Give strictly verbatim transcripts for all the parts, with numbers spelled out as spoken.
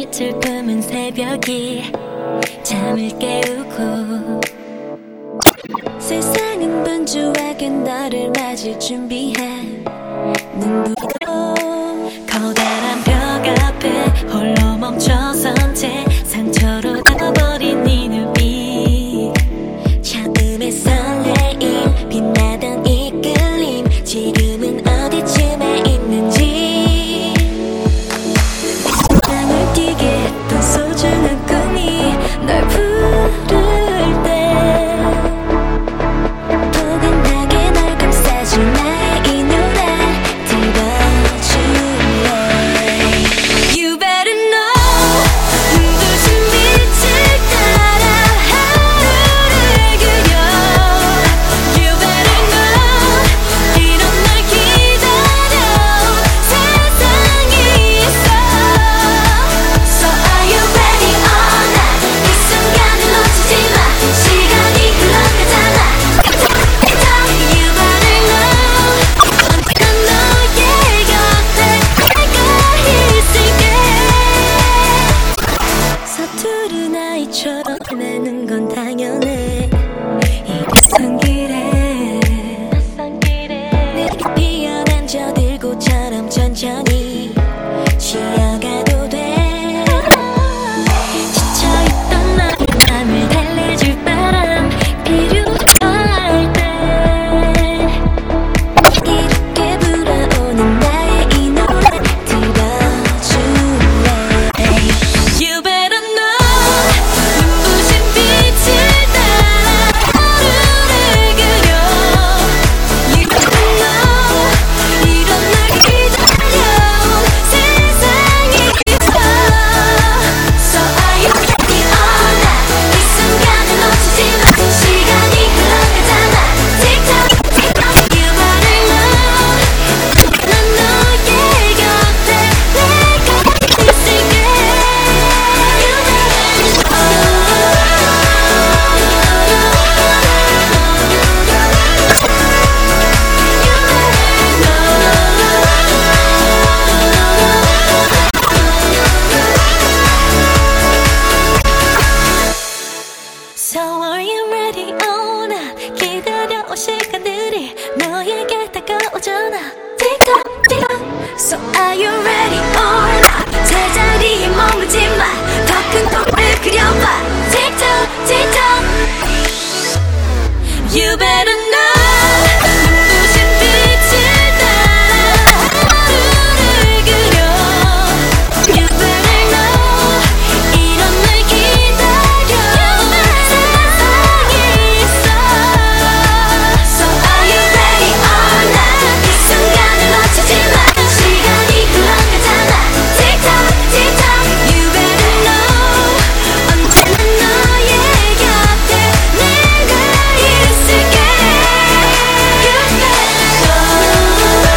슬픔은 새벽이 잠을 깨우고 세상은 분주하게 너를 맞을 준비한 눈부시고 커다란 벽 앞에 홀로 멈춰선 채 상처로 닿아버린 네 눈빛 처음에 설레임 빛나던 이끌림 지금은 어디쯤에 있는지 세상을 뛰게 했던 소중한 꿈이 널 부를 때 포근하게 널 감싸줄 나의 이 노래 들어줄래 You better know 눈부신 빛을 따라 하루를 그려 You better know 이런 날 기다려온 세상이 있어 So are you ready or not 이 순간을 놓치지 마 시간이 흘러가잖아 You better know 언제나 너의 곁에 내가 있을게 서투른 아이처럼 내는 건 당연해 이 낯선 길에 내게 피어난 저 들꽃처럼 천천히 쉬어가도 돼 지쳐있던 나의 맘을 달래줄 바람 필요할 때 이렇게 불어오는 나의 이 노래 들어줄래 You better know 눈부신 빛을 따라 하루를 그려 You better know 이런 날 기다려온 세상이 있어 So are you ready or not 이 순간을 놓치지 마 시간이 흘러가잖아 Tick-tock, tick-tock You better know 난 너의 곁에 내가 있을게 You better So are you ready or not 기다려온 시간들이 너에게 다가오잖아 Tick-tock, tick-tock So are you ready or not 제자리에 머물지 마 더 큰 꿈을 그려봐 Tick-tock, tick-tock You better know 눈부신 빛을 따라 하루를 그려 You better know 이런 날 기다려온 세상이 있어 So are you ready or not 이 순간을 놓치지 마 시간이 흘러가잖아 Tick-tock, tick-tock You better know 언제나 너의 곁에 내가 있을게 You better know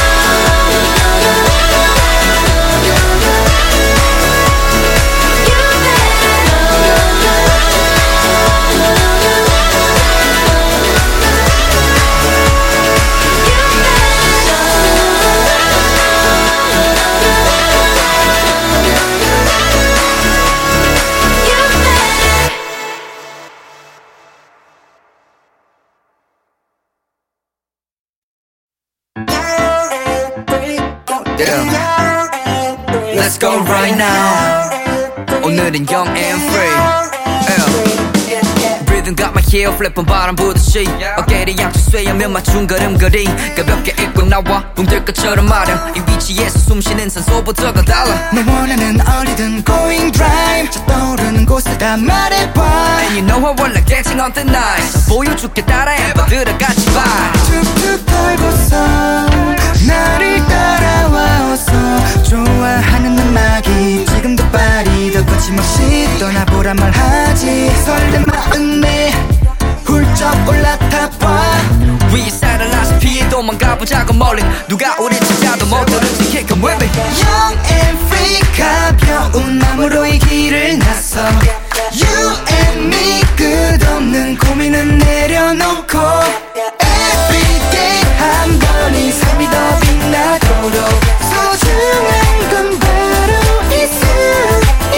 Yeah. Let's go right now. 오늘은 young and free. Yeah. Breathing got my heel flip은 바람 부듯이 어깨를 양쪽 쇠하며 맞춘 걸음걸이 가볍게 입고 나와 붕들 것처럼 마련 이 위치에서 숨쉬는 산소보다가 달라 너 원하는 어디든 going drive 저 떠오르는 곳을 다 말해봐 And you know I wanna dancing on the night 보여줄게 따라해봐 들어같이 vibe 툭툭 털고서 나를 따라와 어서 좋아하는 음악이 지금도 발이 더 거침없이 떠나보란 말하지 설렘 마음에 훌쩍 올라타봐 위에살을 나서 피해 도망가보자고 멀리 누가 우리 찾아도 못 들은지 Kick 'em with me Young and free 가벼운 마음으로 이 길을 나서 You and me 끝없는 고민은 내려놓고 Everyday 한 번이 삶이 더 빛나도록 소중한 건 바로 이 순간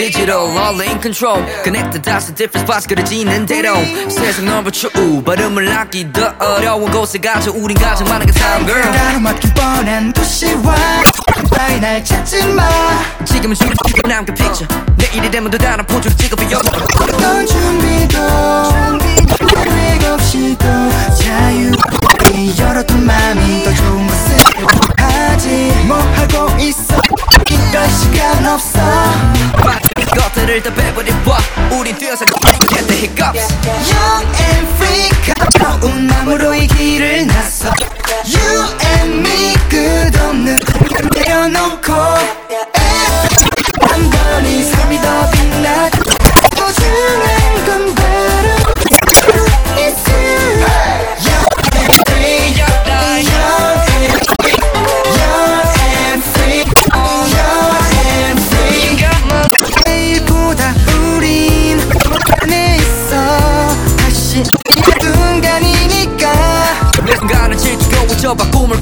digital all in control connected dots to different spots 그려지는 대로 세상 넓어 추우 발음을 하기 더 어려운 곳에 가져 우린 가장 많은 게 time girl 따로 막힌 뻔한 도시와 빨리 날 찾지 마 지금은 준비 남긴 picture 내일이 되면 또 다른 포즈를 찍어 비워 어떤 준비도 계획 없이도 자유롭게 열었던 맘이 더 좋은 것을 하지 뭐 하고 있어 이럴 시간 없어 것들을 다 빼버려 봐 우린 뛰어서 get the hiccups Young and free 가벼운 마음으로 이 길을 나서 You and me 끝없는 공간 내려놓고 한 번이 삶이 더 빛나 소중한 건 바로 It's you Young and free Young and free Young and free 내일보다 우린 안에 있어 다시 이 순간이니까 내 순간을 지키고 있어봐 꿈을